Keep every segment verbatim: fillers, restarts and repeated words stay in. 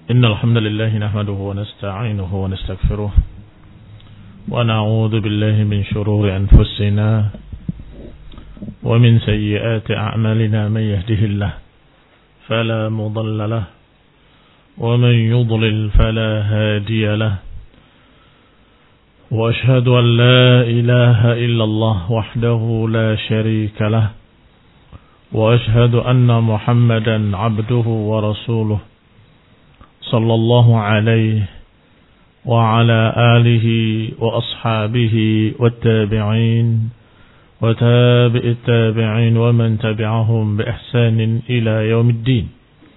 إن الحمد لله نحمده ونستعينه ونستغفره ونعوذ بالله من شرور أنفسنا ومن سيئات أعمالنا من يهده الله فلا مضل له ومن يضلل فلا هادي له وأشهد أن لا إله إلا الله وحده لا شريك له وأشهد أن محمدا عبده ورسوله صلى الله عليه وعلى آله وأصحابه والتابعين وتابع التابعين ومن تبعهم بإحسان إلى يوم الدين.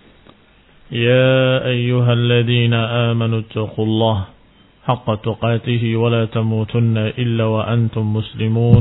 يا أيها الذين آمنوا اتقوا الله حق تقاته ولا تموتن إلا وأنتم مسلمون.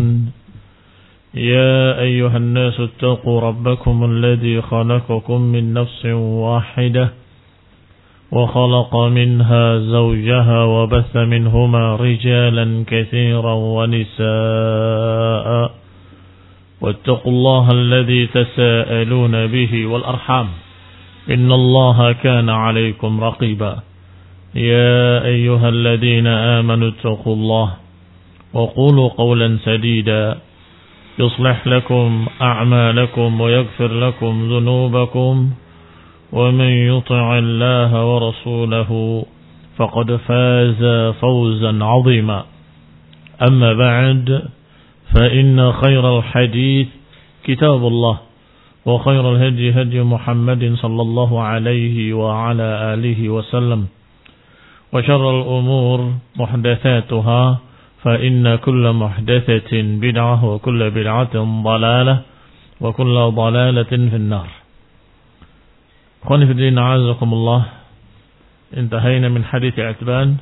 يا أيها الناس اتقوا ربكم الذي خلقكم من نفس واحدة وخلق منها زوجها وبث منهما رجالا كثيرا ونساء واتقوا الله الذي تساءلون به والأرحام إن الله كان عليكم رقيبا. يا أيها الذين آمنوا اتقوا الله وقولوا قولا سديدا يصلح لكم أعمالكم ويغفر لكم ذنوبكم ومن يطع الله ورسوله فقد فاز فوزا عظيما. أما بعد فإن خير الحديث كتاب الله وخير الهدي هدي محمد صلى الله عليه وعلى آله وسلم وشر الأمور محدثاتها فإن كل محدثة بدعة وكل بدعة ضلالة وكل ضلالة في النار. Khawani fi din a'azakumullah. Intahayna min hadits Atban.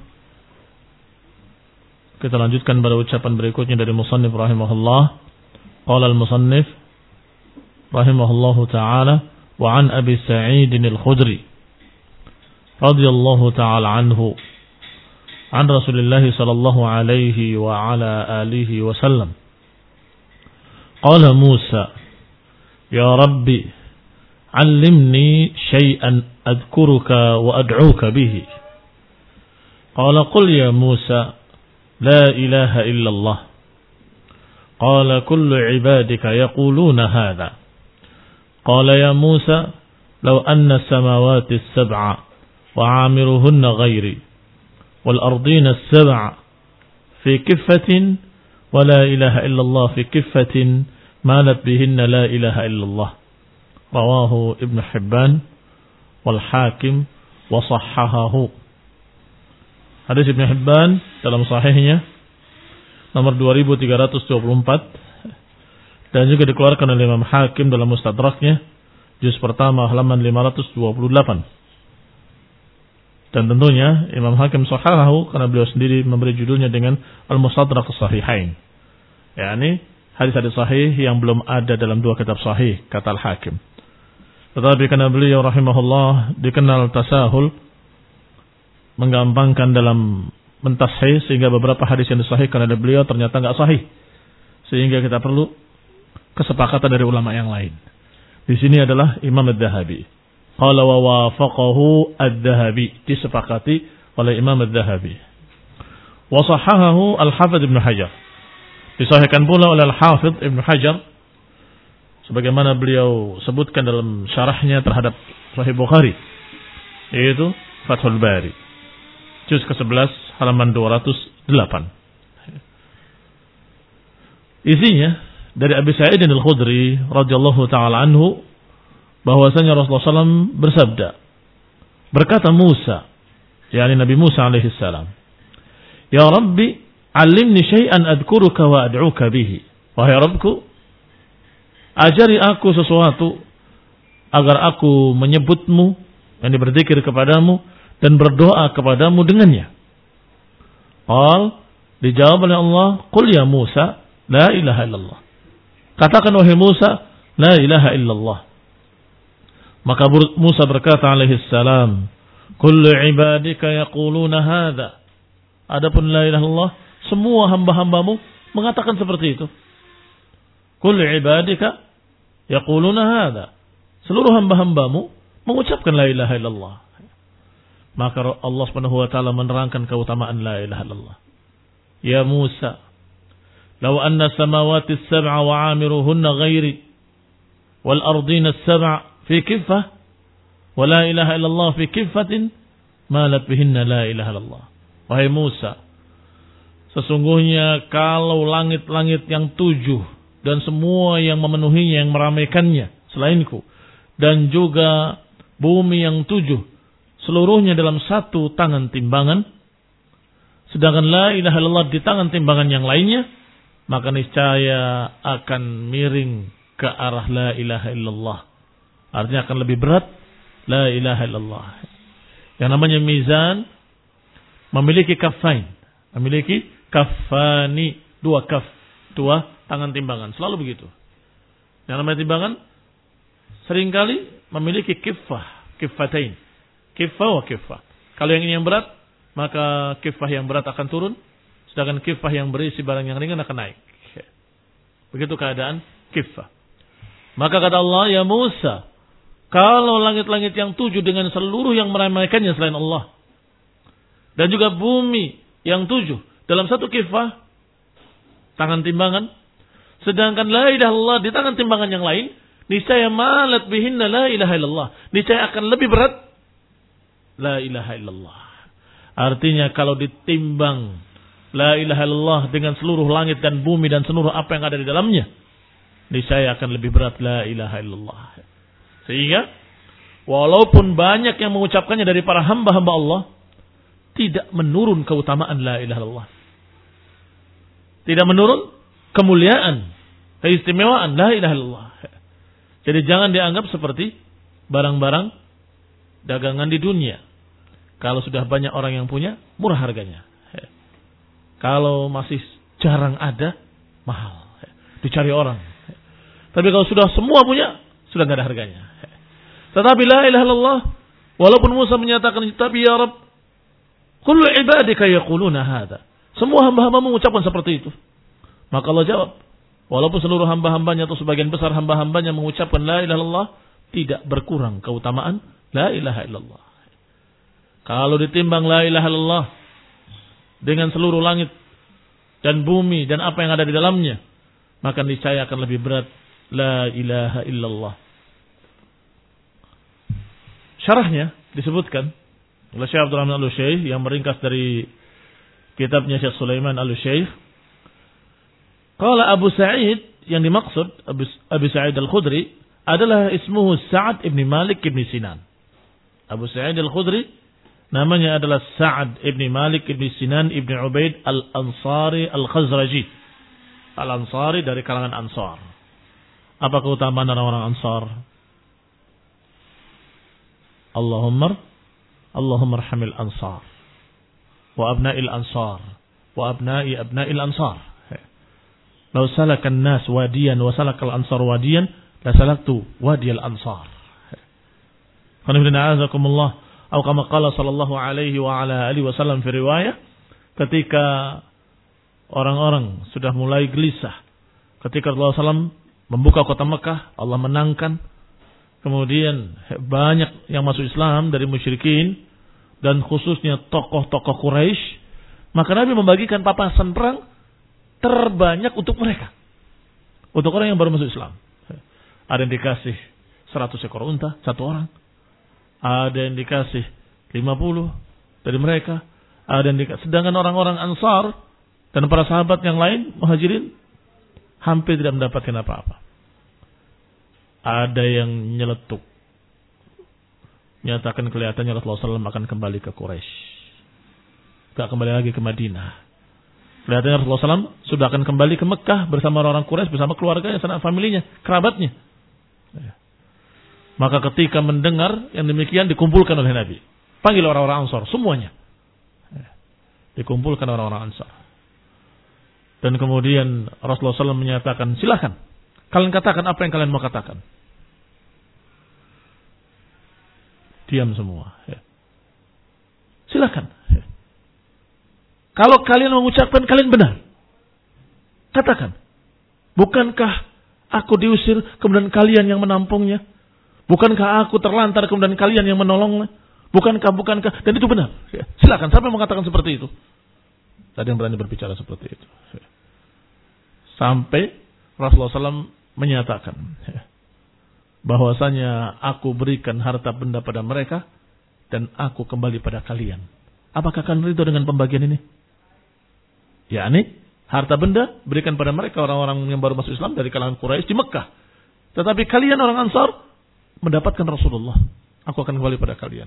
Kita lanjutkan pada ucapan berikutnya dari musannif rahimahullah. Qala al-musannif rahimahullahu ta'ala wa an Abi Sa'id al-Khudri radhiyallahu ta'ala anhu an Rasulillah sallallahu alaihi wa ala alihi wa sallam. Qala Musa ya Rabbi علمني شيئا أذكرك وأدعوك به. قال قل يا موسى لا إله إلا الله. قال كل عبادك يقولون هذا. قال يا موسى لو أن السماوات السبع وعامرهن غيري والأرضين السبع في كفة ولا إله إلا الله في كفة مالت بهن لا إله إلا الله. Rawahu Ibn Hibban wal Hakim wa sahhahahu. Hadis Ibn Hibban dalam sahihnya nomor dua ribu tiga ratus dua puluh empat dan juga dikeluarkan oleh Imam Hakim dalam Mustadraknya juz pertama halaman lima ratus dua puluh delapan. Dan tentunya Imam Hakim sahhahahu karena beliau sendiri memberi judulnya dengan Al-Mustadrak As-Sahihain. yakni hadis-hadis sahih yang belum ada dalam dua kitab sahih kata Al-Hakim. Tetapi karena beliau rahimahullah dikenal tasahul, menggampangkan dalam mentashih, sehingga beberapa hadis yang disahihkan oleh beliau ternyata enggak sahih. Sehingga kita perlu kesepakatan dari ulama yang lain. Di sini adalah Imam Adz-Dzahabi. Qala wa wafaqahu Adz-Dzahabi, disepakati oleh Imam Adz-Dzahabi. Wa sahhahahu Al-Hafidz Ibnu Hajar. Disahihkan pula oleh Al-Hafidz Ibnu Hajar sebagaimana beliau sebutkan dalam syarahnya terhadap Sahih Bukhari, yaitu Fathul Bari juz ke sebelas halaman dua ratus delapan. Isinya dari Abi Sa'id al-Khudri radhiyallahu taala anhu bahwasanya Rasulullah sallallahu alaihi wasallam bersabda, berkata Musa, yakni Nabi Musa alaihi salam, ya Rabbi alimni syai'an adkuruka wa ad'uka bihi. Wahai Rabbku, ajari aku sesuatu agar aku menyebutmu, yang berzikir kepadamu dan berdoa kepadamu dengannya. Qal, dijawab oleh Allah, qul ya Musa la ilaha illallah. Katakan wahai Musa, la ilaha illallah. Maka Musa berkata alaihi salam, kullu ibadika yaquluna hadha. Adapun la ilaha illallah, semua hamba-hambamu mengatakan seperti itu. Kullu ibadika yaquluna hadha. Seluruh hamba-hambamu mengucapkan la ilaha illallah. Maka Allah Subhanahu wa taala menerangkan keutamaan la ilaha illallah. Ya Musa, law anna samawati as-sab'a wa 'amiruhunna ghairi wal ardina as-sab'a fi kiffah wa la ilaha illallah fi kiffatin malat bihinna la ilaha illallah. Wahai Musa, sesungguhnya kalau langit-langit yang tujuh dan semua yang memenuhinya, yang meramaikannya selainku, dan juga bumi yang tujuh seluruhnya dalam satu tangan timbangan, sedangkan la ilaha illallah di tangan timbangan yang lainnya, maka niscaya akan miring ke arah la ilaha illallah. Artinya akan lebih berat la ilaha illallah. Yang namanya mizan memiliki kafain, memiliki kafani, dua kaf, dua tangan timbangan, selalu begitu. Yang namanya timbangan seringkali memiliki kiffah, kiffatain, kiffah wa kiffah. Kalau yang ini yang berat, maka kiffah yang berat akan turun, sedangkan kiffah yang berisi barang yang ringan akan naik. Begitu keadaan kiffah. Maka kata Allah, ya Musa, kalau langit-langit yang tujuh dengan seluruh yang meramaikannya selain Allah, dan juga bumi yang tujuh dalam satu kiffah, tangan timbangan, sedangkan la ilaha illallah di tangan timbangan yang lain, niscaya malat bihinna la ilaha illallah, niscaya akan lebih berat la ilaha illallah. Artinya kalau ditimbang la ilaha illallah dengan seluruh langit dan bumi dan seluruh apa yang ada di dalamnya, niscaya akan lebih berat la ilaha illallah. Sehingga walaupun banyak yang mengucapkannya dari para hamba-hamba Allah, tidak menurun keutamaan la ilaha illallah. Tidak menurun kemuliaan, keistimewaan la ilaha illallah. Jadi jangan dianggap seperti barang-barang dagangan di dunia. Kalau sudah banyak orang yang punya, murah harganya. Kalau masih jarang ada, mahal. Dicari orang. Tapi kalau sudah semua punya, sudah tidak ada harganya. Tetapi la ilaha illallah, walaupun Musa menyatakan, tapi ya Rabb, kullu ibadika yaquluna hadha. Semua hamba-hamba mengucapkan seperti itu. Maka Allah jawab, walaupun seluruh hamba-hambanya atau sebagian besar hamba-hambanya mengucapkan la ilaha illallah, tidak berkurang keutamaan la ilaha illallah. Kalau ditimbang la ilaha illallah dengan seluruh langit dan bumi dan apa yang ada di dalamnya, maka niscaya akan lebih berat la ilaha illallah. Syarahnya disebutkan oleh Syekh Abdul Rahman Al-Syekh yang meringkas dari kitabnya Syekh Sulaiman Al-Syekh. Qala Abu Sa'id, yang dimaksud Abu, Abu Sa'id Al-Khudri adalah ismuhu Sa'ad ibn Malik ibn Sinan. Abu Sa'id Al-Khudri namanya adalah Sa'ad ibn Malik ibn Sinan ibn Ubaid Al-Ansari Al-Khazraji. Al-Ansari dari kalangan Ansar. Apa keutamaan orang-orang Ansar? Allahumma Allahumma arhamil Ansar wa abna'il Ansar wa abna'i abna'il Ansar. Law salakan nas wadiyan wa salakal ansar wadiyan la salaktu wadiyal ansar. Qanibna azakumullah. Atau kama qala sallallahu alaihi wa ala alihi wasallam fi riwayah, ketika orang-orang sudah mulai gelisah, ketika Rasulullah sallallahu alaihi wasallam membuka kota Mekah, Allah menangkan, kemudian banyak yang masuk Islam dari musyrikin dan khususnya tokoh-tokoh Quraisy, maka Nabi membagikan papasan perang terbanyak untuk mereka, untuk orang yang baru masuk Islam. Ada yang dikasih seratus ekor unta satu orang, ada yang dikasih lima puluh dari mereka, ada yang dikasih. Sedangkan orang-orang Ansar dan para sahabat yang lain Muhajirin hampir tidak mendapatkan apa-apa. Ada yang nyeletuk, nyatakan kelihatannya Rasulullah shallallahu alaihi wasallam akan kembali ke Quraisy, gak kembali lagi ke Madinah. Kelihatannya Rasulullah shallallahu alaihi wasallam sudah akan kembali ke Mekah bersama orang Quraisy, bersama keluarganya, sanak familinya, kerabatnya. Maka ketika mendengar yang demikian, dikumpulkan oleh Nabi. Panggil orang-orang Ansar, semuanya. Dikumpulkan orang-orang Ansar. Dan kemudian Rasulullah shallallahu alaihi wasallam menyatakan, silakan, kalian katakan apa yang kalian mau katakan. Diam semua. Silakan. Kalau kalian mengucapkan, kalian benar. Katakan. Bukankah aku diusir, kemudian kalian yang menampungnya? Bukankah aku terlantar, kemudian kalian yang menolongnya? Bukankah, bukankah, dan itu benar. Ya. Silakan, siapa yang mengatakan seperti itu? Tadi yang berani berbicara seperti itu. Ya. Sampai Rasulullah shallallahu alaihi wasallam menyatakan, ya, bahwasanya aku berikan harta benda pada mereka dan aku kembali pada kalian. Apakah kalian ridho dengan pembagian ini? Ya, ini harta benda berikan pada mereka orang-orang yang baru masuk Islam dari kalangan Quraisy di Mekah. Tetapi kalian orang Ansar mendapatkan Rasulullah. Aku akan kembali pada kalian.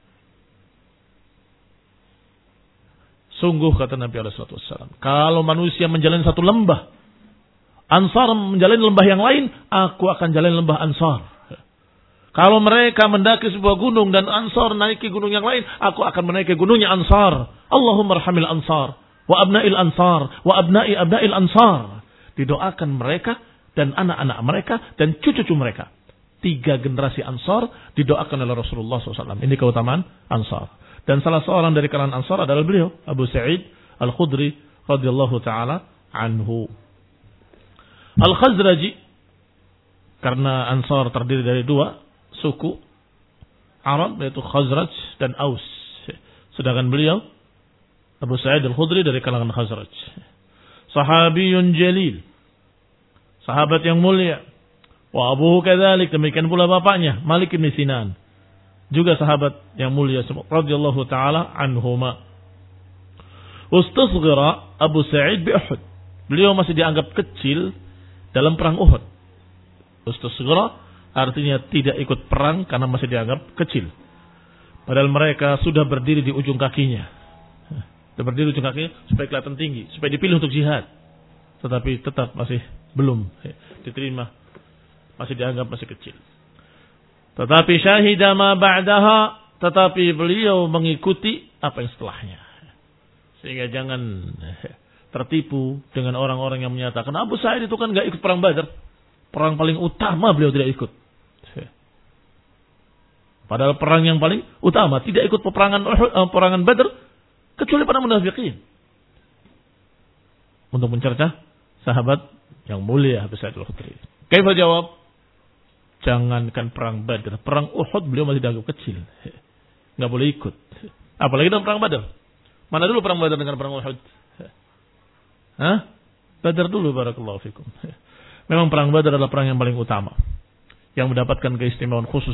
Sungguh kata Nabi alaihi wasallam, kalau manusia menjalani satu lembah, Ansar menjalani lembah yang lain, aku akan jalani lembah Ansar. Kalau mereka mendaki sebuah gunung dan Ansar naiki gunung yang lain, aku akan menaiki gunungnya Ansar. Allahumma arhamil Ansar wa abna'il Ansar wa abna'i abna'il Ansar. Didoakan mereka dan anak-anak mereka dan cucu-cucu mereka. Tiga generasi Ansar didoakan oleh Rasulullah shallallahu alaihi wasallam. Ini keutamaan Ansar. Dan salah seorang dari kalangan Ansar adalah beliau, Abu Sa'id Al-Khudri radhiyallahu taala anhu. Al-Khazraji, karena Ansar terdiri dari dua suku Arab, yaitu Khazraj dan Aus. Sedangkan beliau, Abu Sa'id Al-Khudri, dari kalangan Khazraj. Sahabiyun jalil, sahabat yang mulia. Wa abuhu kadzalik, demikian pula bapaknya Malik bin Sinan, juga sahabat yang mulia radhiyallahu taala anhuma. Ustasghira Abu Sa'id bi Uhud, beliau masih dianggap kecil dalam perang Uhud. Ustasghira artinya tidak ikut perang karena masih dianggap kecil. Padahal mereka sudah berdiri di ujung kakinya. Sudah berdiri di ujung kakinya supaya kelihatan tinggi, supaya dipilih untuk jihad. Tetapi tetap masih belum diterima, masih dianggap masih kecil. Tetapi syahida ma ba'daha, tetapi beliau mengikuti apa yang setelahnya. Sehingga jangan tertipu dengan orang-orang yang menyatakan Abu Sa'id itu kan gak ikut perang Badar. Perang paling utama beliau tidak ikut. Padahal perang yang paling utama tidak ikut peperangan peperangan Badar kecuali para munafikin. Untuk mencerca sahabat yang mulia Abu Sa'id Al-Khudri. Kaifa jawab? Jangankan perang Badar, perang Uhud beliau masih dianggap kecil. Enggak boleh ikut. Apalagi dalam perang Badar. Mana dulu perang Badar dengan perang Uhud? Hah? Badar dulu, barakallahu fikum. Memang perang Badar adalah perang yang paling utama, yang mendapatkan keistimewaan khusus.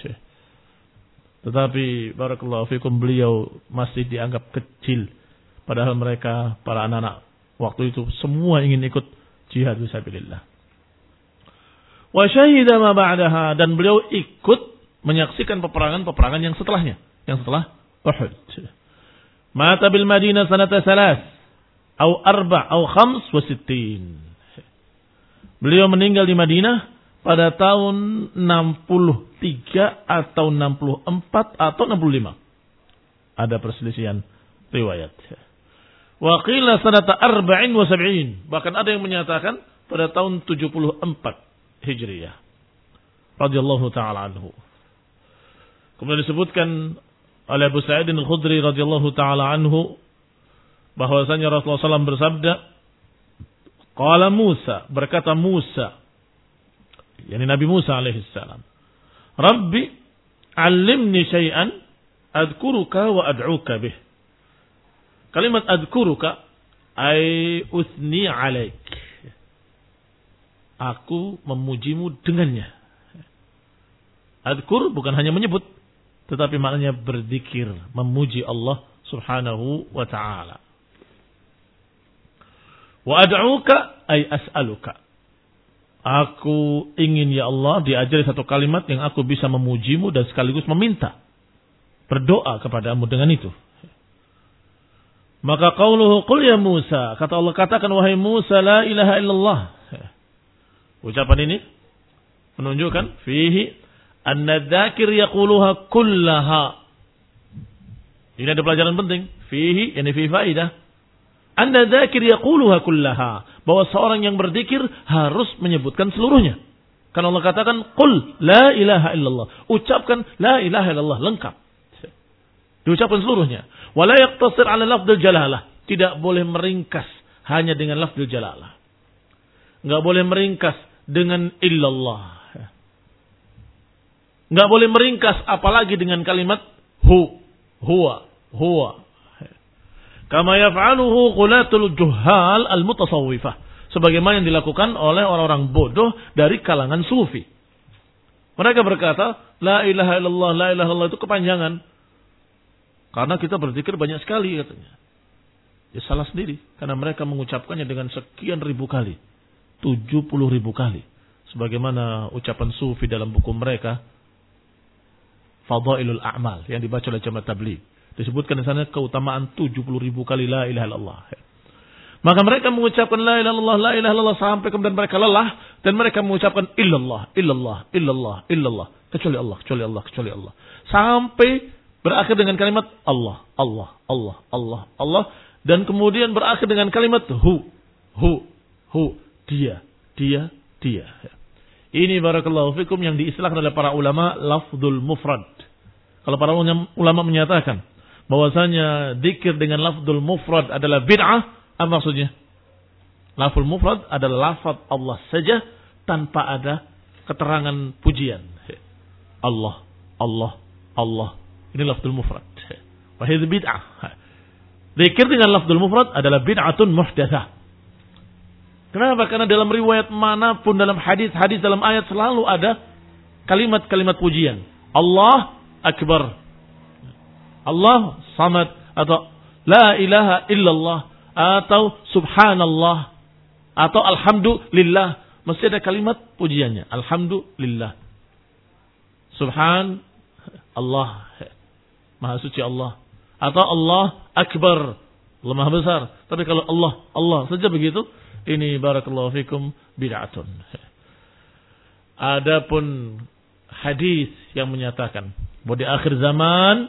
Tetapi barakallahu fikum beliau masih dianggap kecil. Padahal mereka, para anak-anak waktu itu semua ingin ikut jihad fisabilillah. Wa syahida ma ba'daha, dan beliau ikut menyaksikan peperangan-peperangan yang setelahnya, yang setelah Uhud. Mata bil Madinah sanata salas au arba' au khams wa sittin. Beliau meninggal di Madinah pada tahun enam puluh tiga atau enam puluh empat atau enam puluh lima. Ada perselisihan riwayat. Wa qila sanata arba'in wa sab'in. Bahkan ada yang menyatakan pada tahun tujuh puluh empat Hijriyah radhiyallahu taala anhu. Kemudian disebutkan oleh Abu Sa'id Al-Khudri radhiyallahu taala anhu bahwasanya Rasulullah shallallahu alaihi wasallam bersabda, qala Musa, berkata Musa, yakni Nabi Musa alaihi salam, Rabbi 'allimni syai'an adkuruka wa ad'uka bih. Kalimat adkuruka ay uthni 'alaik. Aku memujimu dengannya. Adkur bukan hanya menyebut, tetapi maknanya berzikir, memuji Allah subhanahu wa ta'ala. Wa ad'uka ay as'aluka. Aku ingin ya Allah diajari satu kalimat yang aku bisa memujimu dan sekaligus meminta, berdoa kepadamu dengan itu. Maka qauluhu qul ya Musa, kata Allah katakan wahai Musa la ilaha illallah. Ucapan ini menunjukkan fihi anna dzakir yaquluha kullaha. Ini ada pelajaran penting. Fihi, yani fi faidah. Anna dzakir yaquluha kullaha. Bahwa seorang yang berzikir harus menyebutkan seluruhnya. Karena Allah katakan qul la ilaha illallah. Ucapkan la ilaha illallah lengkap. Diucapkan seluruhnya. Wa la yaqtasir 'ala lafdzil jalalah. Tidak boleh meringkas hanya dengan lafdzil jalalah. Enggak boleh meringkas dengan illallah. Enggak boleh meringkas apalagi dengan kalimat hu, huwa, huwa. Kama yaf'aluhu qulatul juhal al-mutasawwifah. Sebagaimana yang dilakukan oleh orang-orang bodoh dari kalangan sufi. Mereka berkata, la ilaha illallah, la ilaha illallah itu kepanjangan. Karena kita berzikir banyak sekali katanya. Ya salah sendiri. Karena mereka mengucapkannya dengan sekian ribu kali. tujuh puluh ribu kali. Sebagaimana ucapan sufi dalam buku mereka. Fadailul A'mal. Yang dibaca oleh Jamaah Tabligh. Disebutkan di sana keutamaan tujuh puluh ribu kali la ilaha illallah. Maka mereka mengucapkan la ilaha illallah, la ilaha illallah sampai kemudian mereka lelah dan mereka mengucapkan illallah, illallah, illallah, illallah, kecuali Allah, kecuali Allah, kecuali Allah. Sampai berakhir dengan kalimat Allah, Allah, Allah, Allah, Allah dan kemudian berakhir dengan kalimat hu, hu, hu, dia, dia, dia. Ini barakallahu fikum yang diistilahkan oleh para ulama lafdzul mufrad. Kalau para ulama menyatakan bahwasanya zikir dengan lafdzul mufrad adalah bid'ah, apa maksudnya? Lafzul mufrad adalah lafaz Allah saja tanpa ada keterangan pujian. Allah, Allah, Allah. Ini lafzul mufrad. Wa hadhihi bid'ah. Zikir dengan lafzul mufrad adalah bid'atun muhdatsah. Kenapa? Karena dalam riwayat manapun, dalam hadis-hadis, dalam ayat selalu ada kalimat-kalimat pujian. Allah Akbar. Allah Samad atau La ilaha illallah atau Subhanallah atau Alhamdulillah. Mesti ada kalimat pujiannya. Alhamdulillah. Subhan Allah. Maha suci Allah. Atau Allah Akbar. Allah Maha besar. Tapi kalau Allah, Allah saja begitu, ini barakallahu fikum bid'atun. Adapun hadis yang menyatakan bahwa di akhir zaman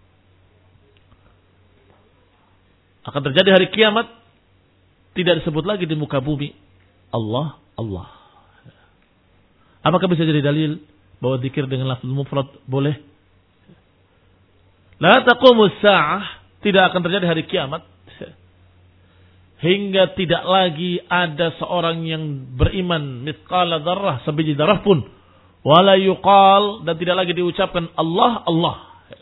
akan terjadi hari kiamat, tidak disebut lagi di muka bumi Allah, Allah. Apakah bisa jadi dalil bahwa zikir dengan lafzul mufrad boleh? La taqumus sa'ah, tidak akan terjadi hari kiamat hingga tidak lagi ada seorang yang beriman mithqala dzarrah, sebiji darah pun, wala yuqal, dan tidak lagi diucapkan Allah, Allah.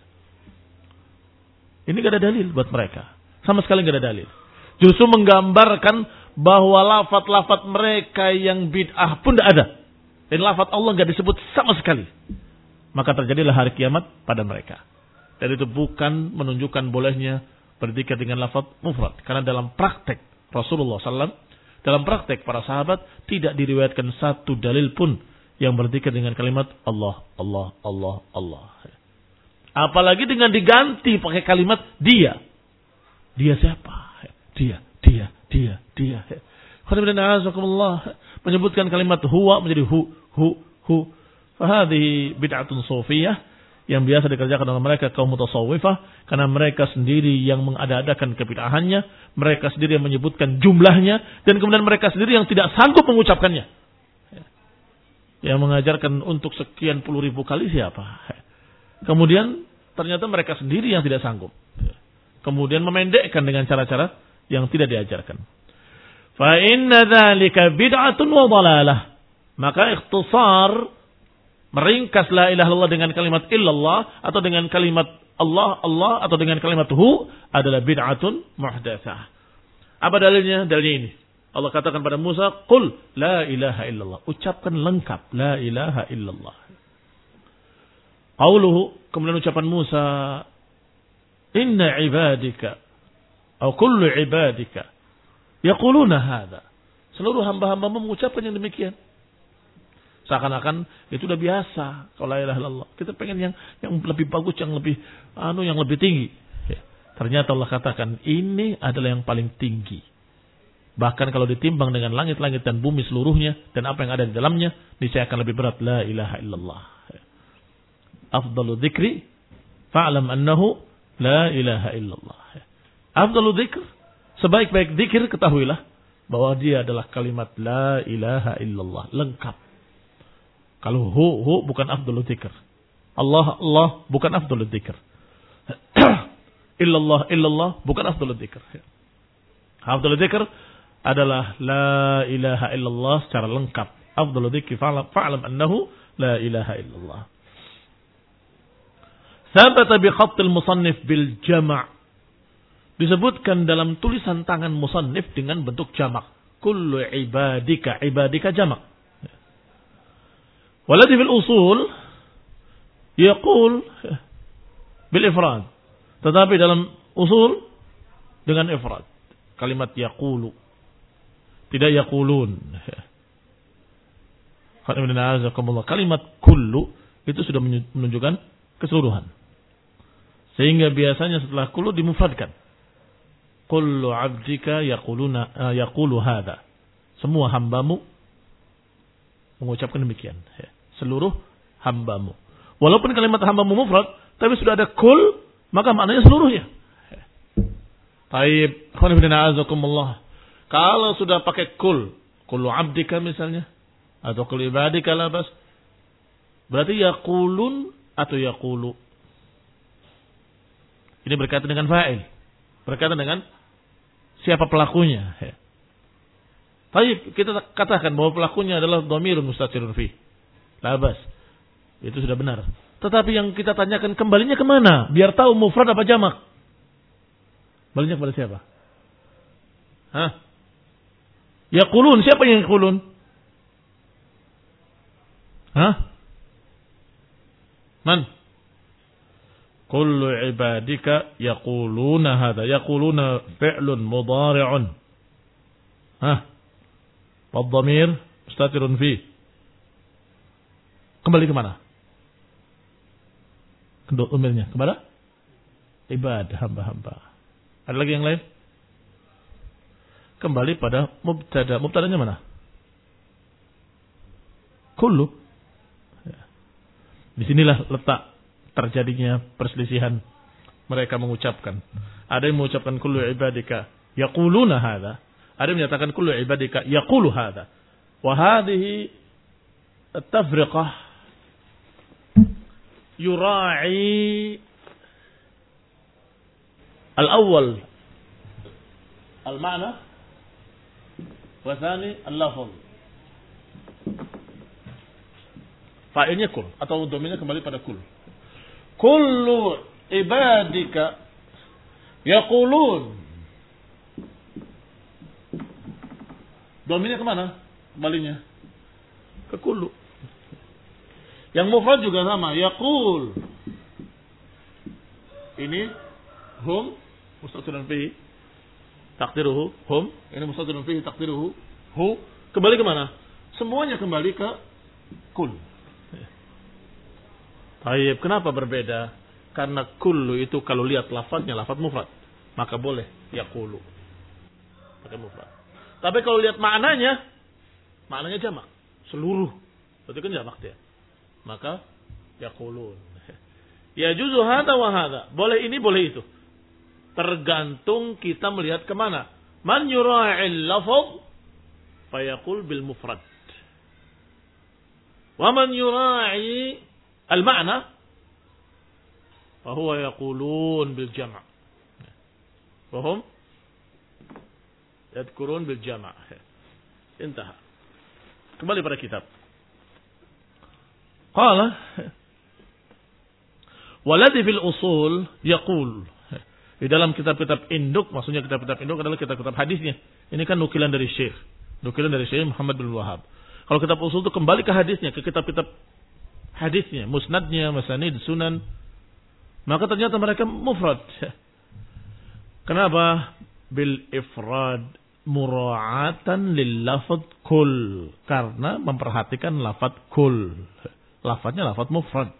Ini gak ada dalil buat mereka. Sama sekali gak ada dalil. Justru menggambarkan bahwa lafaz-lafaz mereka yang bid'ah pun tidak ada. Dan lafaz Allah gak disebut sama sekali. Maka terjadilah hari kiamat pada mereka. Dan itu bukan menunjukkan bolehnya berzikir dengan lafaz mufrad. Karena dalam praktek Rasulullah sallallahu alaihi wasallam, dalam praktek para sahabat, tidak diriwayatkan satu dalil pun yang berzikir dengan kalimat Allah, Allah, Allah, Allah. Apalagi dengan diganti pakai kalimat dia. Dia siapa? Dia, dia, dia, dia. Menyebutkan kalimat huwa menjadi hu, hu, hu. Fahadhi bid'atun sufiyah yang biasa dikerjakan oleh mereka kaum mutasawwifah, karena mereka sendiri yang mengada-adakan kebid'ahannya, mereka sendiri yang menyebutkan jumlahnya, dan kemudian mereka sendiri yang tidak sanggup mengucapkannya. Yang mengajarkan untuk sekian puluh ribu kali siapa? Kemudian ternyata mereka sendiri yang tidak sanggup. Kemudian memendekkan dengan cara-cara yang tidak diajarkan. Fa inna dzalika bid'atun wa dhalalah. Maka ikhtisar, meringkas la ilaha illallah dengan kalimat illallah atau dengan kalimat Allah, Allah atau dengan kalimat hu adalah bid'atun muhdatsah. Apa dalilnya? Dalilnya ini. Allah katakan pada Musa, "Qul la ilaha illallah." Ucapkan lengkap la ilaha illallah. Qauluhu, kemudian ucapan Musa, "Inna ibadika atau kullu ibadika yaquluna hadza." Seluruh hamba-hamba mengucapkan yang demikian. Seakan-akan itu sudah biasa kalau la ilaha illallah. Kita pengen yang yang lebih bagus, yang lebih anu yang lebih tinggi. Ya. Ternyata Allah katakan ini adalah yang paling tinggi. Bahkan kalau ditimbang dengan langit-langit dan bumi seluruhnya dan apa yang ada di dalamnya, niscaya akan lebih berat la ilaha illallah. Afdalu dzikri fa'lam annahu la ilaha illallah. Afdalu dzikr, sebaik-baik dzikir ketahuilah bahwa dia adalah kalimat la ilaha illallah, lengkap. Kalau hu hu bukan afdalu dzikr. Allah Allah bukan afdalu dzikr. Illallah illallah bukan afdalu dzikr. Afdalu dzikr adalah la ilaha illallah secara lengkap. Afdalu dzikri fa'lam annahu la ilaha illallah. Thabata bi khattil musannif bil jama'. Disebutkan dalam tulisan tangan musannif dengan bentuk jamak. Kullu ibadika, ibadika jamak. Waladhi fil usul yaqul bil ifrad. Tetapi dalam usul dengan ifrad. Kalimat yaqulu. Tidak yaqulun. Kalimat kullu itu sudah menunjukkan keseluruhan. Sehingga biasanya setelah kullu dimufradkan. Kullu abdika yaquluna uh, yaqulu hadza. Semua hambamu mengucapkan demikian. Seluruh hambamu. Walaupun kalimat hambamu mufrad, tapi sudah ada kul, maka maknanya seluruhnya. Taib, khana bin a'azakumullah. Kalau sudah pakai kul, kullu abdika misalnya, atau kullu ibadika labas, berarti yaqulun atau yaqulu. Ini berkaitan dengan fa'il. Berkaitan dengan siapa pelakunya. Baik, kita katakan bahwa pelakunya adalah dhamirun mustatirun fi. Labas. Itu sudah benar. Tetapi yang kita tanyakan kembalinya kemana? Biar tahu mufrad apa jamak. Kembalinya kepada siapa? Hah? Yaqulun, siapa yang yaqulun? Hah? Man? Kullu ibadika yaquluna hadha. Yaquluna fi'lun mudhari'un. Hah? Wadhamir mustatirun fi. Kembali ke mana? Kedua umirnya. Kepada? Ibadah, hamba-hamba. Ada lagi yang lain? Kembali pada mubtada. Mubtadanya mana? Kullu. Disinilah letak terjadinya perselisihan. Mereka mengucapkan. Ada yang mengucapkan kullu ibadika yaquluna hadha. Ada yang menyatakan kullu ibadika yaqulu hadha. Wa hadhihi at-tafriqah yura'i al-awwal al-ma'na wa thani al-lafz. Fa'ilnya kul atau domainnya kembali pada kul. Kullu ibadika yaqulun. Domainnya kemana? Kembalinya ke kullu. Yang mufrad juga sama, yaqul. Ini hum mustatirun fihi taqdiruhu hum, ini mustatirun fihi taqdiruhu hu. Kembali ke mana? Semuanya kembali ke kul. Baik, kenapa berbeda? Karena kullu itu kalau lihat lafadznya lafadz mufrad, maka boleh yaqulu. Pakai mufrad. Tapi kalau lihat maknanya, maknanya jamak, seluruh. Berarti kan jamak dia. Maka yaqulun. Ya juzu hadza wa hadza. Boleh ini, boleh itu. Tergantung kita melihat kemana. Man yura'il lafaz fayaqul bil mufrad. Wa man yura'i al ma'na fa huwa yaqulun bil jam'. Wa hum yadhkurun bil jam'. Intaha. Kembali pada kitab. Qala waladi fil usul yaqul. Di dalam kitab-kitab induk, maksudnya kitab-kitab induk adalah kitab-kitab hadisnya. Ini kan nukilan dari Syekh. Nukilan dari Syekh Muhammad bin Wahab. Kalau kitab usul itu kembali ke hadisnya, ke kitab-kitab hadisnya, musnadnya, masanid, sunan. Maka ternyata mereka mufrad. Kenapa? Bil ifrad mura'atan lil lafadz kul. Karena memperhatikan lafadz kul. Lafadznya lafadz mufrad.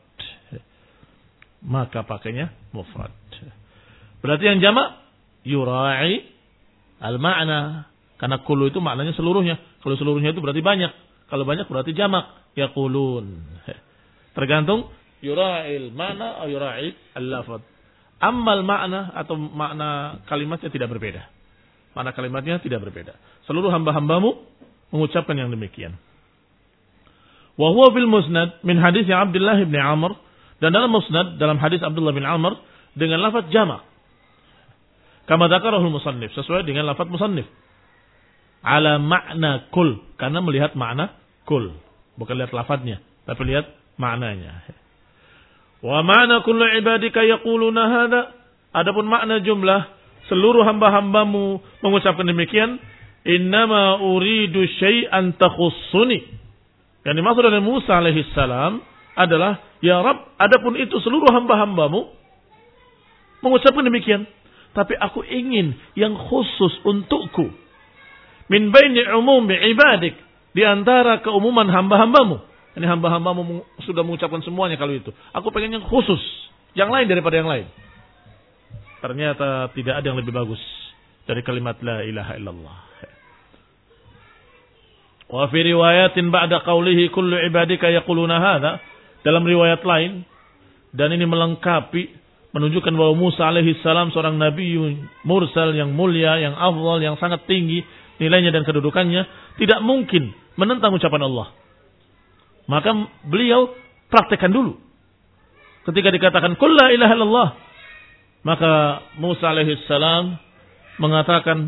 Maka pakainya mufrad. Berarti yang jamak yura'i al-ma'na. Karena kullu itu maknanya seluruhnya. Kalau seluruhnya itu berarti banyak. Kalau banyak berarti jamak. Yaqulun. Tergantung yura'il ma'na atau yura'i al-lafadz. Ammal ma'na atau makna kalimatnya tidak berbeda. Makna kalimatnya tidak berbeda. Seluruh hamba-hambamu mengucapkan yang demikian. Wa huwa fil musnad min hadis Abdullah bin Amr. Dan dalam musnad, dalam hadis Abdullah bin Amr dengan lafaz jamak. Kama dzakarahul musannif, sesuai dengan lafaz musannif. Ala makna kul, karena melihat makna kul, bukan lihat lafaznya, tapi lihat maknanya. Wa ma'na kullu ibadika yaquluna hadza. Adapun makna jumlah seluruh hamba-hambamu mengucapkan demikian, innama uridu syai'an takhussuni. Yang dimaksud oleh Musa alaihi salam adalah, ya Rabb, adapun itu seluruh hamba-hambamu mengucapkan demikian, tapi aku ingin yang khusus untukku. Min baini umumi ibadik, di antara keumuman hamba-hambamu. Ini hamba-hambamu sudah mengucapkan semuanya kalau itu. Aku pengen yang khusus, yang lain daripada yang lain. Ternyata tidak ada yang lebih bagus dari kalimat la ilaha illallah. Wa fi riwayatin ba'da qawlihi kullu ibadika yaquluna hadza, dalam riwayat lain, dan ini melengkapi, menunjukkan bahwa Musa alaihi salam seorang nabi mursal yang mulia, yang afdal, yang sangat tinggi nilainya dan kedudukannya, tidak mungkin menentang ucapan Allah. Maka beliau praktekkan dulu. Ketika dikatakan qul la ilaha illallah, maka Musa alaihi salam mengatakan,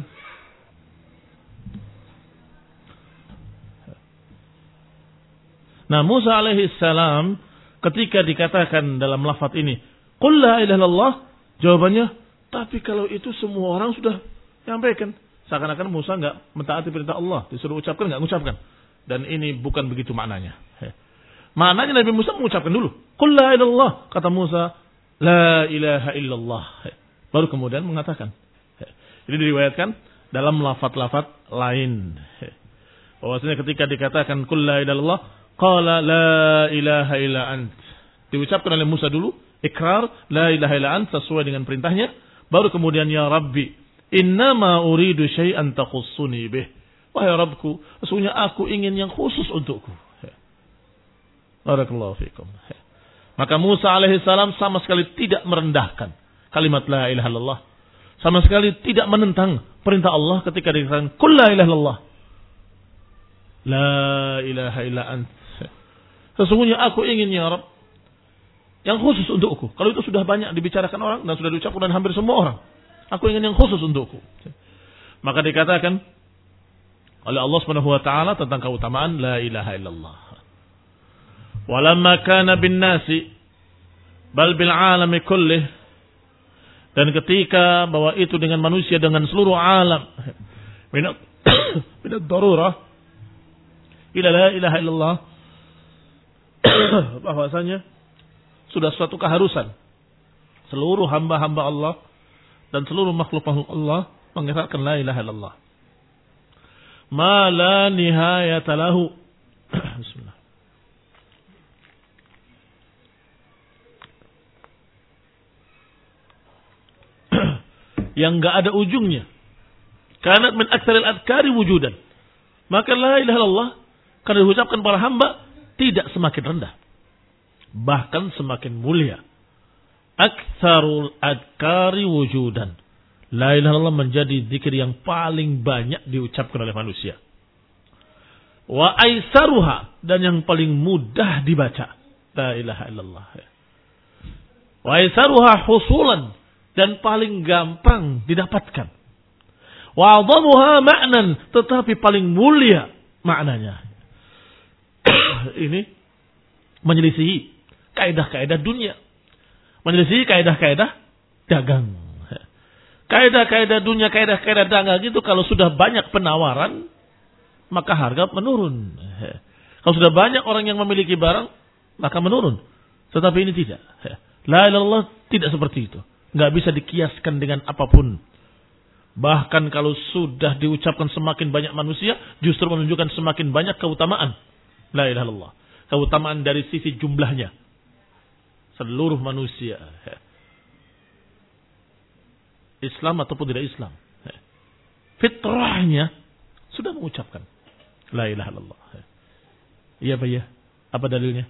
nah Musa alaihi salam ketika dikatakan dalam lafaz ini qul la ilaha illallah, jawabannya, tapi kalau itu semua orang sudah menyampaikan. Seakan-akan Musa enggak mentaati perintah Allah, disuruh ucapkan enggak mengucapkan. Dan ini bukan begitu maknanya. Maknanya Nabi Musa mengucapkan dulu qul la ilaha illallah, kata Musa la ilaha illallah, baru kemudian mengatakan. Ini diriwayatkan dalam lafaz-lafaz lain, bahwasanya ketika dikatakan qul la ilaha illallah, qala la ilaha illa ant, diucapkan oleh Musa dulu, ikrar la ilaha illa ant sesuai dengan perintahnya, baru kemudian ya Rabbi innama uridu syai'an takhussuni bih, wahai Rabbku, sesungguhnya aku ingin yang khusus untukku. Barakallahu fikum. Maka Musa alaihi salam sama sekali tidak merendahkan kalimat la ilaha illallah, sama sekali tidak menentang perintah Allah ketika dikatakan qul la ilaha illallah, la ilaha illa ant, sesungguhnya aku ingin ya Rabb yang khusus untukku. Kalau itu sudah banyak dibicarakan orang dan sudah diucapkan oleh hampir semua orang, aku ingin yang khusus untukku. Maka dikatakan oleh Allah Subhanahu wa taala tentang keutamaan la ilaha illallah. Walamma kana bin nasi bal bil alami kullih, dan ketika bahwa itu dengan manusia, dengan seluruh alam, minat minat darurah ila la ilaha illallah, bahwasanya sudah suatu keharusan seluruh hamba-hamba Allah dan seluruh makhluk-makhluk Allah mengikrarkan la ilaha illallah. Ma la nihayata lahu. Bismillah. Yang enggak ada ujungnya. Kanat min aktsaril adhkari wujudan. Maka la ilaha illallah kalau diucapkan para hamba tidak semakin rendah, bahkan semakin mulia. Aktsarul adhkari wujudan. La ilaha illallah menjadi zikir yang paling banyak diucapkan oleh manusia. Wa aisaruha, dan yang paling mudah dibaca. La ilaha illallah. Wa aisaruha husulan, dan paling gampang didapatkan. Wa a'dhamuha ma'nan, tetapi paling mulia maknanya. Ini menyelisihi kaidah-kaidah dunia, menyelisihi kaidah-kaidah dagang. Kaidah-kaidah dunia, kaidah-kaidah dagang itu kalau sudah banyak penawaran, maka harga menurun. Kalau sudah banyak orang yang memiliki barang, maka menurun. Tetapi ini tidak. La ilaha illallah tidak seperti itu. Nggak bisa dikiaskan dengan apapun. Bahkan kalau sudah diucapkan semakin banyak manusia, justru menunjukkan semakin banyak keutamaan la ilaha illallah. Keutamaan dari sisi jumlahnya. Seluruh manusia, Islam ataupun tidak Islam, fitrahnya sudah mengucapkan la ilaha illallah. Iya Pak ya? Apa dalilnya?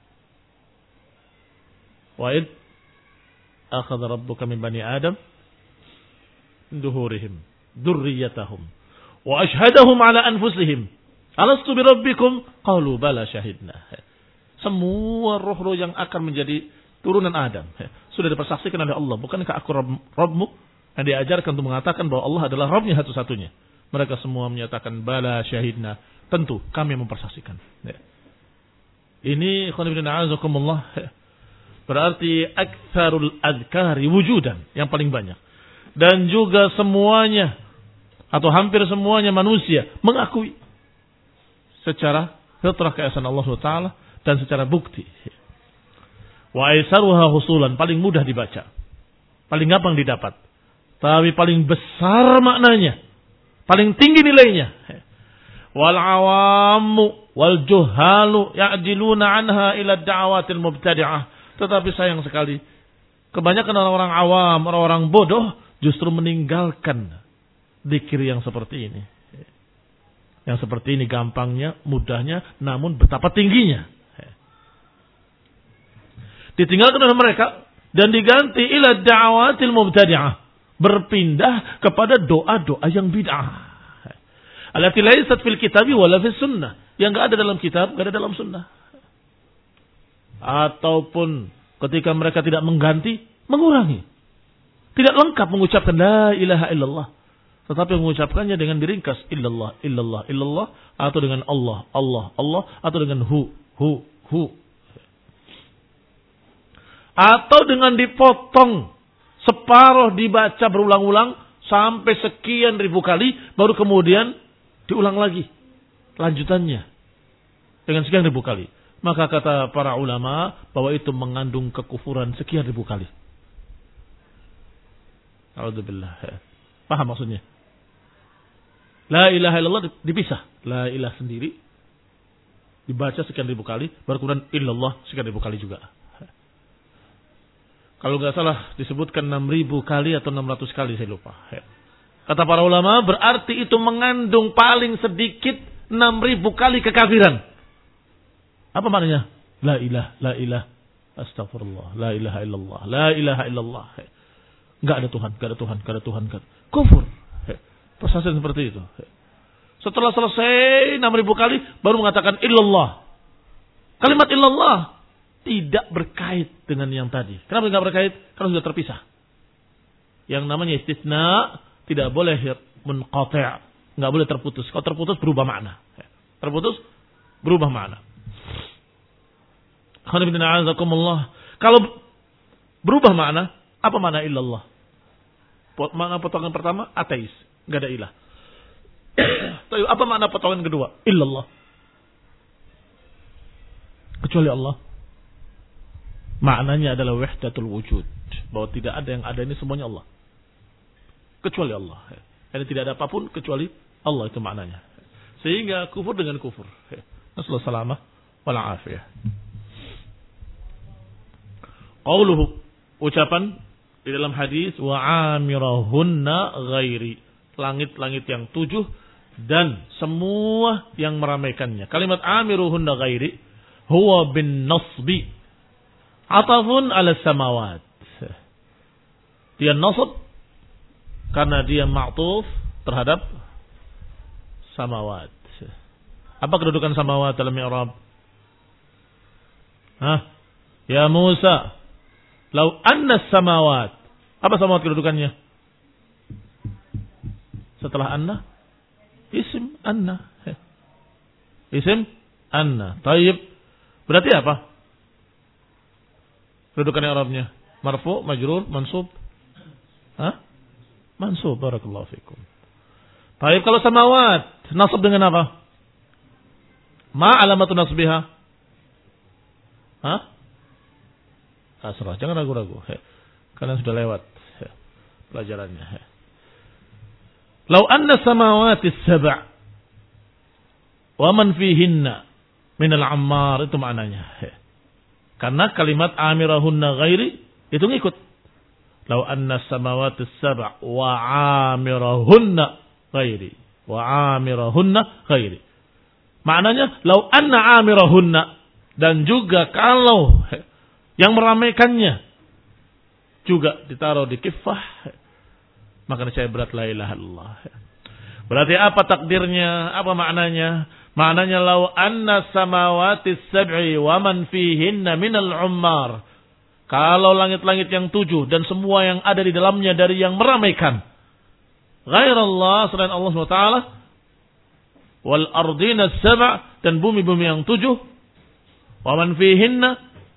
Wa'id akhadha rabbuka min bani Adam duhurihim dzurriyyatahum wa ashhadahum ala anfusihim alastu birabbikum qalu bala syahidna. Semua roh-roh yang akan menjadi turunan Adam sudah dipersaksikan oleh Allah, bukankah aku Rabbmu? Yang diajarkan untuk mengatakan bahwa Allah adalah Rabbnya satu-satunya. Mereka semua menyatakan bala syahidna, tentu kami mempersaksikan. Ini khonibina azakumullah Berarti aktsarul adzkari wujudan, yang paling banyak. Dan juga semuanya atau hampir semuanya manusia mengakui secara fitrah keesaan Allah subhanahu wa taala dan secara bukti. Wa aisaruha husulan, paling mudah dibaca, paling gampang didapat, tapi paling besar maknanya, paling tinggi nilainya. Wal awamu wal juhalu ya'jiluna anha ila da'awatil mubtadi'ah. Tetapi sayang sekali, kebanyakan orang-orang awam, orang-orang bodoh justru meninggalkan zikir yang seperti ini. Yang seperti ini gampangnya, mudahnya, namun betapa tingginya. Ditinggalkan oleh mereka dan diganti ila da'awatil mubtadi'ah. Berpindah kepada doa-doa yang bid'ah. Allati laysat fil kitabi wala fis sunnah. Yang enggak ada dalam kitab, enggak ada dalam sunnah. Ataupun ketika mereka tidak mengganti, mengurangi. Tidak lengkap mengucapkan la ilaha illallah. Tetapi mengucapkannya dengan diringkas illallah, illallah, illallah. Atau dengan Allah, Allah, Allah. Atau dengan hu, hu, hu. Atau dengan dipotong. Separuh dibaca berulang-ulang. Sampai sekian ribu kali. Baru kemudian diulang lagi. Lanjutannya. Dengan sekian ribu kali. Maka kata para ulama bahwa itu mengandung kekufuran sekian ribu kali. A'udzubillah. Paham maksudnya? La ilaha illallah dipisah. La ilaha sendiri. Dibaca sekian ribu kali. Baru kemudian illallah sekian ribu kali juga. Kalau nggak salah disebutkan enam ribu kali atau enam ratus kali, saya lupa. Kata para ulama berarti itu mengandung paling sedikit enam ribu kali kekafiran. Apa maknanya? La ilah, la ilah, astagfirullah, la ilaha illallah, la ilaha illallah. Enggak ada Tuhan, enggak ada Tuhan, enggak ada Tuhan. Enggak. Kufur. Persaksian seperti itu. Setelah selesai enam ribu kali baru mengatakan illallah. Kalimat illallah tidak berkait dengan yang tadi. Kenapa enggak berkait? Karena sudah terpisah. Yang namanya istisna tidak boleh munqati', enggak boleh terputus. Kalau terputus berubah makna. Terputus berubah makna. Kalau berubah makna, apa makna illallah? Makna potongan pertama, ateis. Enggak ada ilah. Apa makna potongan kedua? Illallah. Kecuali Allah. Maknanya adalah wahdatul wujud. Bahwa tidak ada yang ada, ini semuanya Allah. Kecuali Allah. Jadi tidak ada apapun kecuali Allah, itu maknanya. Sehingga kufur dengan kufur. Nasallahu salamah wal afiyah. Qauluhu, ucapan di dalam hadis wa amirahunna ghairi, langit-langit yang tujuh dan semua yang meramaikannya. Kalimat amiruhunna ghairi huwa bin nasbi atafun ala samawat. Dia nasab karena dia ma'tuf terhadap samawat. Apa kedudukan samawat dalam i'rab? Hah? Ya Musa, lau anna samawat. Apa samawat kedudukannya? Setelah anna, isim anna. Isim anna. Tayyib. Berarti apa? Kedudukan Arabnya marfu, majrur, mansub. Hah? Mansub, barakallahu fikum. Tayyib, kalau samawat nasab dengan apa? Ma alamatu nasbiha? Hah? Asrah, jangan ragu-ragu. Kalian sudah lewat pelajarannya. Lau anna samawati sab'a wa man fihinna minal ammar, itu maknanya. Karena kalimat amirahunna ghairi itu ngikut. Lau anna samawati sab'a wa amirahunna ghairi. Wa amirahunna ghairi. Maknanya lau anna amirahunna, dan juga kalau yang meramaikannya juga ditaruh di kiffah, maka saya berat la ilaha illallah. Berarti apa takdirnya? Apa maknanya? Maknanya lau anna samawati sab'i wa man fihinna minal ummar. Kalau langit-langit yang tujuh dan semua yang ada di dalamnya dari yang meramaikan, ghairallah, selain Allah subhanahu wa taala, wal ardina sab'a, dan bumi-bumi yang tujuh, wa man fihinna,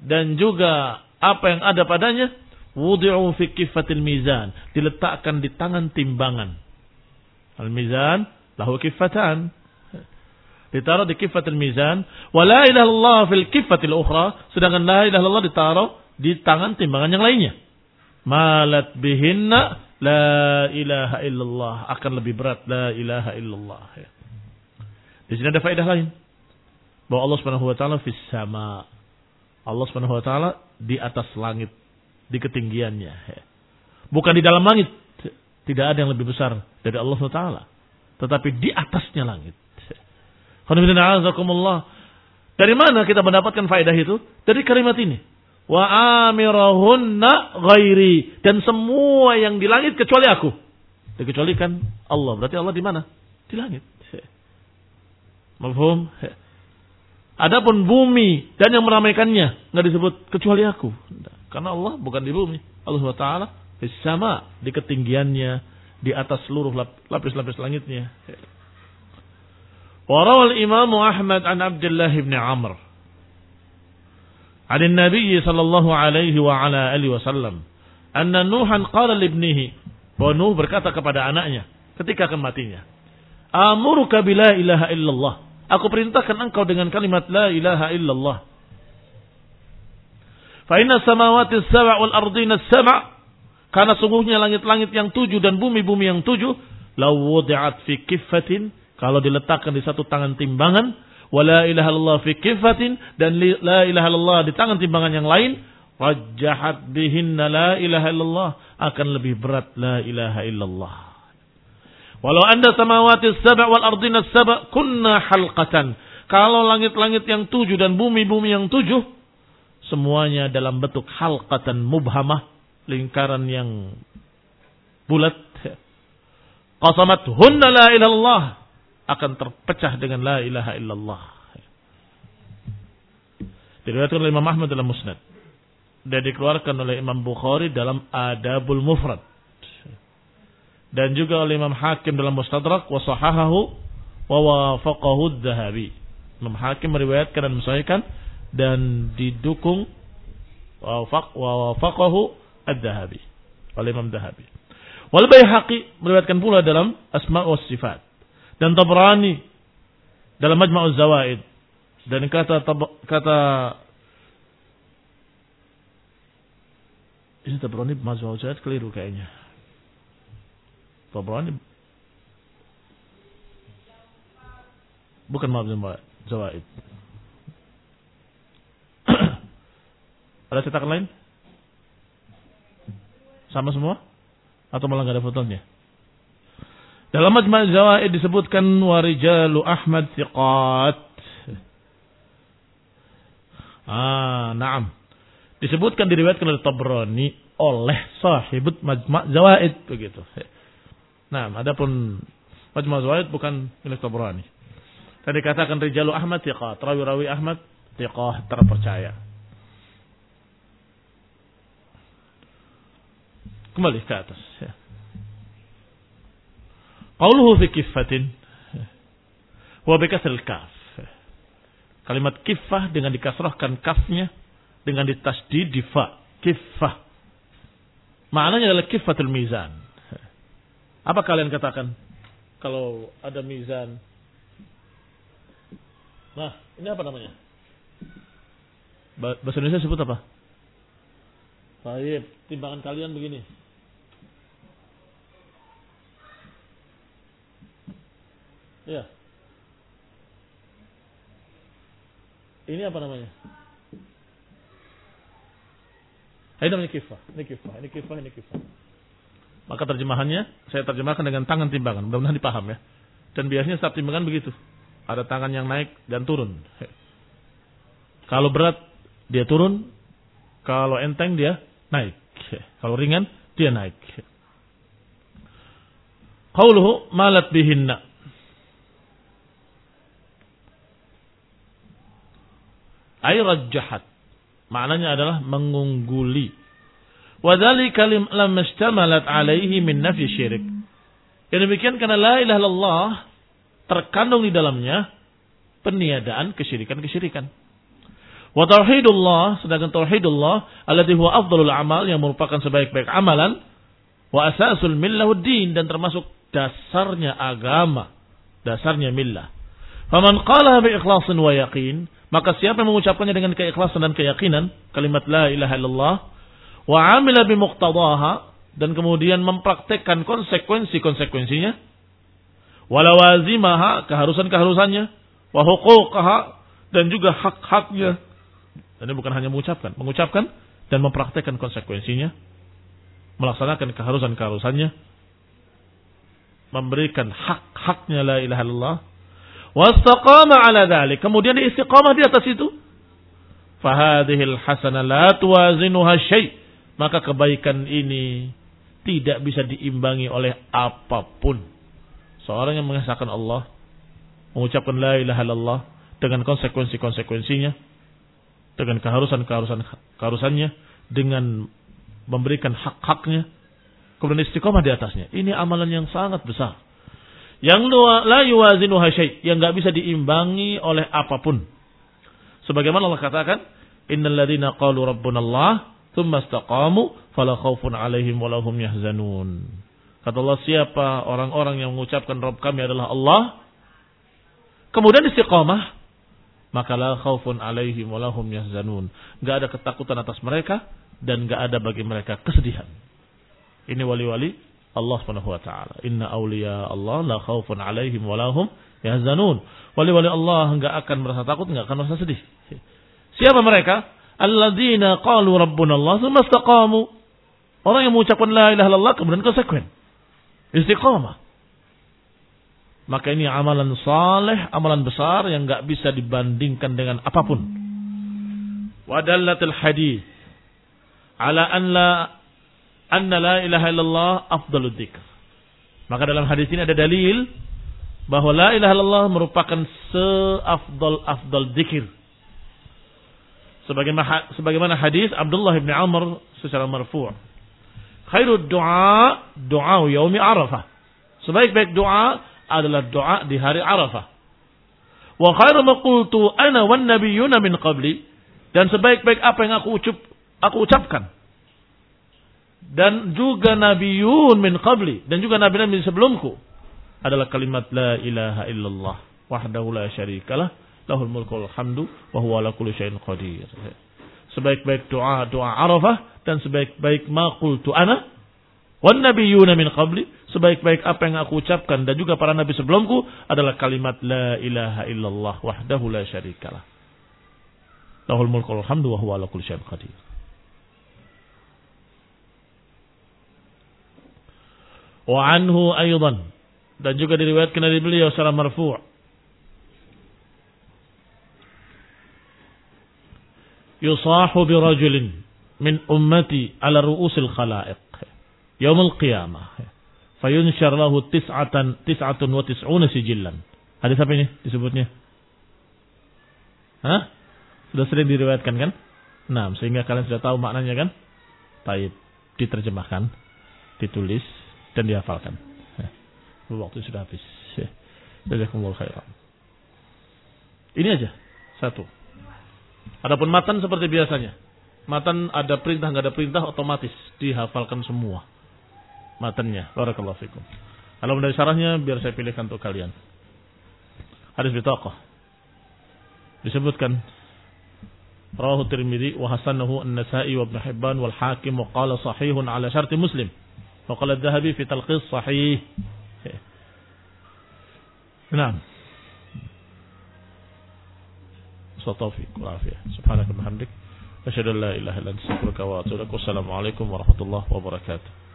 dan juga apa yang ada padanya, wudi'u fi kiffatil mizan, diletakkan di tangan timbangan. Al-mizan lahu kiffatan, ditaruh di kiffatil mizan, wa la ilaha illallah fil kiffatil ukhra, sedangkan la ilaha illallah ditaruh di tangan timbangan yang lainnya. Malat bihinna la ilaha illallah, akan lebih berat la ilaha illallah. Di sini ada faedah lain, bahwa Allah Subhanahu wa taala fis sama. Allah Subhanahu wa taala di atas langit, di ketinggiannya. Bukan di dalam langit. Tidak ada yang lebih besar dari Allah Subhanahu wa taala, tetapi di atasnya langit. Dari mana kita mendapatkan faedah itu? Dari kalimat ini. Wa amirahunna ghairi, dan semua yang di langit kecuali aku. Dikecualikan Allah. Berarti Allah di mana? Di langit. Mafhum? Adapun bumi dan yang meramaikannya enggak disebut kecuali aku. Karena Allah bukan di bumi. Allah Subhanahu wa taala di sama, di ketinggiannya, di atas seluruh lapis-lapis langitnya. Wa rawal Imam Ahmad an Abdullah bin Amr an Nabi sallallahu alaihi wa ala alihi wasallam anna Nuhan qala li ibnihi, bahwa Nuh berkata kepada anaknya ketika akan matinya, amuruka bila ilaha illallah, aku perintahkan engkau dengan kalimat la ilaha illallah. Fa inna samawati as-sab'a wal ardina as-sab'a, karena sungguhnya langit-langit yang tujuh dan bumi-bumi yang tujuh, law wudi'at fi kiffatin, kalau diletakkan di satu tangan timbangan, wa la ilaha illallah fi kiffatin, dan la ilaha illallah di tangan timbangan yang lain, rajjahat bihinna la ilaha illallah, akan lebih berat la ilaha illallah. Walau anda samawati as-sab'a wal ardina as-sab'a kunna halqatan, kalau langit-langit yang tujuh dan bumi-bumi yang tujuh semuanya dalam bentuk halqatan mubhamah, lingkaran yang bulat, qasamat hunna la ilaha illallah, akan terpecah dengan la ilaha illallah. Diriwayatkan oleh Imam Ahmad dalam Musnad dan dikeluarkan oleh Imam Bukhari dalam Adabul Mufrad, dan juga oleh Imam Hakim dalam Mustadrak, wa sahahahu wa wafaqahu adz-Dzahabi. Imam Hakim meriwayatkan dan mensahihkan dan didukung wa wafaqahu adz-Dzahabi oleh Imam Dzahabi. Wal Baihaqi meriwayatkan pula dalam Asma' was Sifat, dan Tabrani dalam Majma'uz Zawaid, dan kata kata ini Tabrani Majma'uz Zawaid keliru kayaknya. Tabrani bukan Majma'uz Zawaid. Ada cetakan lain? Sama semua? Atau malah enggak ada fotonya? Dalam Majma' Zawaid disebutkan warijalu Ahmad thiqat. Ah, na'am. Disebutkan diriwayatkan oleh Tabrani oleh sahibut Majma' Zawaid begitu. Nah, adapun Majma' Zawaid bukan milik Tabrani. Tadi katakan rijalu Ahmad thiqat, rawi-rawi Ahmad thiqah, terpercaya. Kembali ke atas ya. Qauluhu fi kiffatin wa bi kasril kaf. Kalimat kiffah dengan dikasrahkan kafnya, dengan ditasdid di fa, kiffah. Maknanya adalah kiffatul mizan. Apa kalian katakan kalau ada mizan? Nah, ini apa namanya? Bahasa Indonesia sebut apa? Baik, timbangan kalian begini. Ya. Ini apa namanya? Ini namanya kifah. Ini kifah, ini kifah, ini kifah. Maka terjemahannya saya terjemahkan dengan tangan timbangan. Mudah-mudahan dipaham ya. Dan biasanya setiap timbangan begitu. Ada tangan yang naik dan turun. Kalau berat dia turun, kalau enteng dia naik. Kalau ringan dia naik. Qauluhu malat bihinna. Ay rajjahat. Maknanya adalah mengungguli. Wa dzalika lam istamalat alaihi min nafyi syirik. Yang demikian karena la ilaha illallah terkandung di dalamnya peniadaan kesyirikan-kesyirikan. Wa tauhidullah, sedangkan tauhidullah alladzi huwa afdhalul amal, yang merupakan sebaik-baik amalan, wa asasul millah din, dan termasuk dasarnya agama, dasarnya millah. Faman qala bi ikhlasin wa yaqin, maka siapa yang mengucapkannya dengan keikhlasan dan keyakinan, kalimat la ilaha illallah, wa amila bi muqtadaha, dan kemudian mempraktekkan konsekuensi-konsekuensinya, wa lawazimaha, keharusan-keharusannya, wa huquqaha, dan juga hak-haknya. Dan ini bukan hanya mengucapkan, mengucapkan dan mempraktekkan konsekuensinya, melaksanakan keharusan-keharusannya, memberikan hak-haknya la ilaha illallah, wastaqama ala dzalik, kemudian istiqamah di atas itu, fahadhil hasanah la tuwazinuha syai', maka kebaikan ini tidak bisa diimbangi oleh apapun. Seorang yang mengesahkan Allah, mengucapkan la ilaha illallah dengan konsekuensi-konsekuensinya, dengan keharusan-keharusan keharusannya, dengan memberikan hak-haknya, kemudian istiqamah di atasnya. Ini amalan yang sangat besar. Yang la yuwazinuha syai', yang enggak bisa diimbangi oleh apapun. Sebagaimana Allah katakan, innal ladzina qalu rabbunallah tsumma istaqamu fala khaufun 'alaihim wa lahum yahzanun. Kata Allah, siapa orang-orang yang mengucapkan Rabb kami adalah Allah, kemudian istiqamah, maka la khaufun 'alaihim wa lahum yahzanun. Enggak ada ketakutan atas mereka dan enggak ada bagi mereka kesedihan. Ini wali-wali Allah Subhanahu wa taala. Inna awliya Allah la khaufun 'alaihim wa lahum yahzanun. Wali-wali Allah enggak akan merasa takut, enggak akan merasa sedih. Siapa mereka? Alladzina qalu rabbuna Allah tsumma istaqamu. Orang yang mengucapkan la ilaha illallah kemudian konsekuen, istiqamah. Maka ini amalan saleh, amalan besar yang enggak bisa dibandingkan dengan apapun. Wa dallatul hadis ala an la anna la ilaha illallah afdalud dzikr. Maka dalam hadis ini ada dalil bahwa la ilaha illallah merupakan seafdal-afdal dzikir. Sebagaimana sebagaimana hadis Abdullah bin Amr secara marfu'. Khairud du'a du'a yaumi Arafah. Sebaik-baik doa adalah doa di hari Arafah. Wa khairu ma qultu ana wan nabiyyuna min qabli, dan sebaik-baik apa yang aku ucap aku ucapkan dan juga nabiyun min qabli, dan juga nabi-nabi sebelumku, adalah kalimat la ilaha illallah wahdahu la syarikalah lahul mulku wal hamdu wa huwa ala kulli syai'in qadir. Sebaik-baik doa doa Arafah, dan sebaik-baik ma qultu ana wan nabiyyuna min qabli, sebaik-baik apa yang aku ucapkan dan juga para nabi sebelumku adalah kalimat la ilaha illallah wahdahu la syarikalah lahul mulku wal hamdu wa huwa ala kulli syai'in qadir. Wa anhu aydan, dan juga diriwayatkan dari beliau secara marfu', yusahu bi rajulin min ummati ala ru'usil khalaiq yaumul qiyamah fayunshar lahu tis'atan tis'atun wa tis'una sijillan. Hadis apa ini disebutnya? Hah? Sudah sering diriwayatkan kan? Nah, sehingga kalian sudah tahu maknanya kan? Baik, diterjemahkan, ditulis dan dihafalkan. Waktu sudah habis. Jazakumullah khairan. Ini aja satu. Adapun matan seperti biasanya. Matan ada perintah enggak ada perintah otomatis dihafalkan semua matannya. Barakallahu fikum. Kalau dari syarahnya biar saya pilihkan untuk kalian. Hadis bitaqah. Disebutkan rawahu Tirmidzi wa hasanahu An-Nasa'i wa Ibnu Hibban wal Hakim wa qala sahihun ala syarti Muslim. Wa qala Adz-Dzahabi fi talqis sahih. Naam. Taufiq wal afiyah. Subhanaka wa bihamdik, asyhadu an la ilaha illa anta, astaghfiruka wa atubu ilaik. Wassalamu alaikum warahmatullahi wabarakatuh.